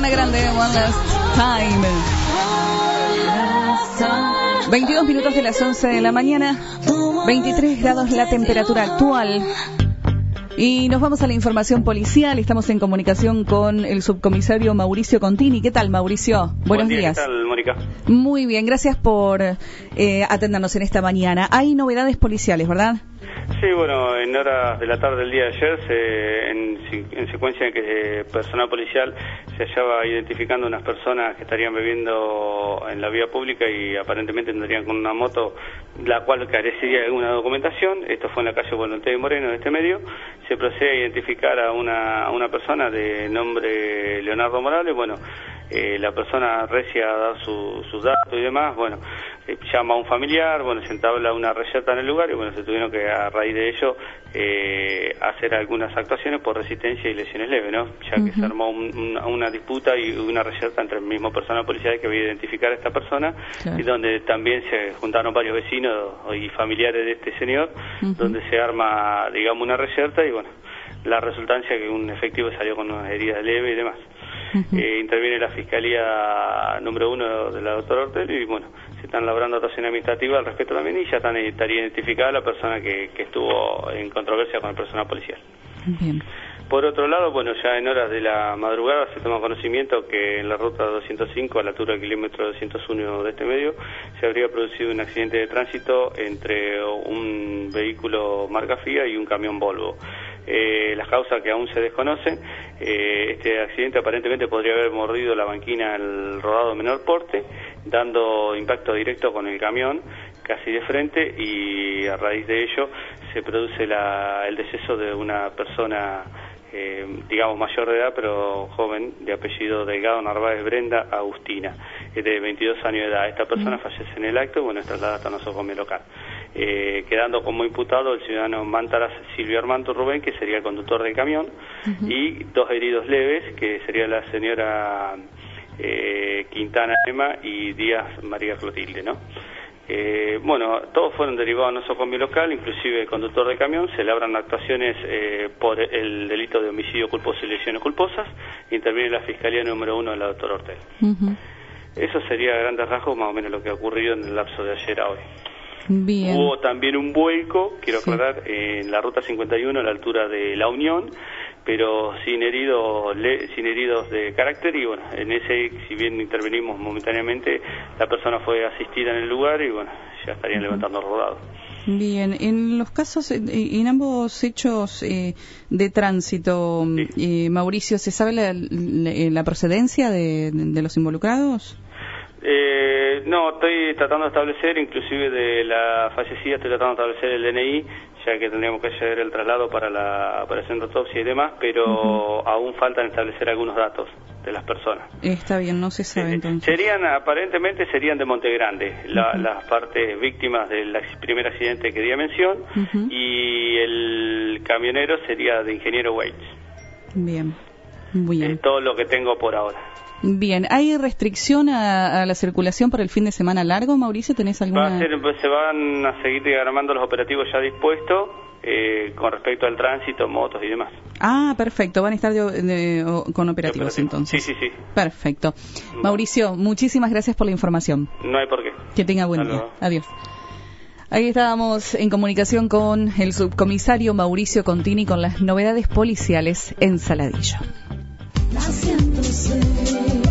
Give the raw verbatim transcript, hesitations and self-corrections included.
Ariana Grande, One Last Time. veintidós minutos de las once de la mañana, veintitrés grados la temperatura actual. Y nos vamos a la información policial. Estamos en comunicación con el subcomisario Mauricio Contini. ¿Qué tal, Mauricio? Buenos Buen día, días. ¿Qué tal, Mónica? Muy bien, gracias por eh, atendernos en esta mañana. Hay novedades policiales, ¿verdad? Sí, bueno, en horas de la tarde del día de ayer, se, en, en secuencia en que eh, personal policial se hallaba identificando unas personas que estarían bebiendo en la vía pública y aparentemente andarían con una moto, la cual carecería de alguna documentación. Esto fue en la calle Volonté Moreno, de este medio. Se procede a identificar a una, a una persona de nombre Leonardo Morales. Bueno, eh, la persona recia a dar su, sus datos y demás. Bueno, eh, llama a un familiar, bueno, se entabla una reyerta en el lugar y bueno, se tuvieron que, a raíz de ello, eh, hacer algunas actuaciones por resistencia y lesiones leves, ¿no? Ya que uh-huh. se armó un, una, una disputa y una reyerta entre el mismo personal policial que había a identificar a esta persona, claro. Y donde también se juntaron varios vecinos y familiares de este señor, uh-huh. donde se arma, digamos, una reyerta y bueno, la resultancia que un efectivo salió con unas heridas leves y demás. Uh-huh. Eh, interviene la Fiscalía número uno de la doctora Ortel y bueno, se están labrando actuación administrativa al respecto también y ya están, estaría identificada la persona que, que estuvo en controversia con el personal policial. Bien. Por otro lado, bueno, ya en horas de la madrugada se toma conocimiento que en la ruta doscientos cinco, a la altura del kilómetro doscientos uno de este medio, se habría producido un accidente de tránsito entre un vehículo marca Fiat y un camión Volvo. Eh, las causas que aún se desconocen. Eh, este accidente aparentemente podría haber mordido la banquina al rodado de menor porte, dando impacto directo con el camión casi de frente y a raíz de ello se produce la, el deceso de una persona eh, digamos mayor de edad pero joven, de apellido Delgado Narváez Brenda Agustina, de veintidós años de edad. Esta persona mm. fallece en el acto y bueno, es trasladada hasta nosocomio local. Eh, quedando como imputado el ciudadano Mántaras Silvio Armando Rubén, que sería el conductor del camión, uh-huh. y dos heridos leves, que sería la señora eh, Quintana Emma y Díaz María Clotilde, ¿no? Eh, bueno, todos fueron derivados a nosocomio local, inclusive el conductor del camión. Se labran actuaciones eh, por el delito de homicidio culposo y lesiones culposas. Interviene la Fiscalía número uno de la doctora Ortel. Uh-huh. Eso sería a grandes rasgos más o menos lo que ha ocurrido en el lapso de ayer a hoy. Bien. Hubo también un vuelco, quiero aclarar, sí. en la ruta cincuenta y uno a la altura de La Unión, pero sin heridos, le, sin heridos de carácter y bueno, en ese, si bien intervenimos momentáneamente, la persona fue asistida en el lugar y bueno, ya estarían uh-huh. levantando rodado. Bien, en los casos, en ambos hechos eh, de tránsito, sí. eh, Mauricio, ¿se sabe la, la, la procedencia de, de los involucrados? Eh, no, estoy tratando de establecer, inclusive de la fallecida, estoy tratando de establecer el D N I, ya que tendríamos que hacer el traslado para la para hacer autopsia y demás, pero uh-huh. aún faltan establecer algunos datos de las personas. Está bien, no se sabe eh, entonces. Serían, aparentemente serían de Monte Grande, la, uh-huh. las partes víctimas del primer accidente que di mención, uh-huh. y el camionero sería de Ingeniero Waits. Bien, muy bien. Es todo lo que tengo por ahora. Bien, ¿hay restricción a, a la circulación por el fin de semana largo, Mauricio? ¿Tenés alguna...? Va a ser, pues, se van a seguir diagramando los operativos ya dispuestos eh, con respecto al tránsito, motos y demás. Ah, perfecto, van a estar de, de, o, con operativos operativo. Entonces. Sí, sí, sí. Perfecto. Bueno. Mauricio, muchísimas gracias por la información. No hay por qué. Que tenga buen Hasta día. Luego. Adiós. Ahí estábamos en comunicación con el subcomisario Mauricio Contini con las novedades policiales en Saladillo. La siento ser.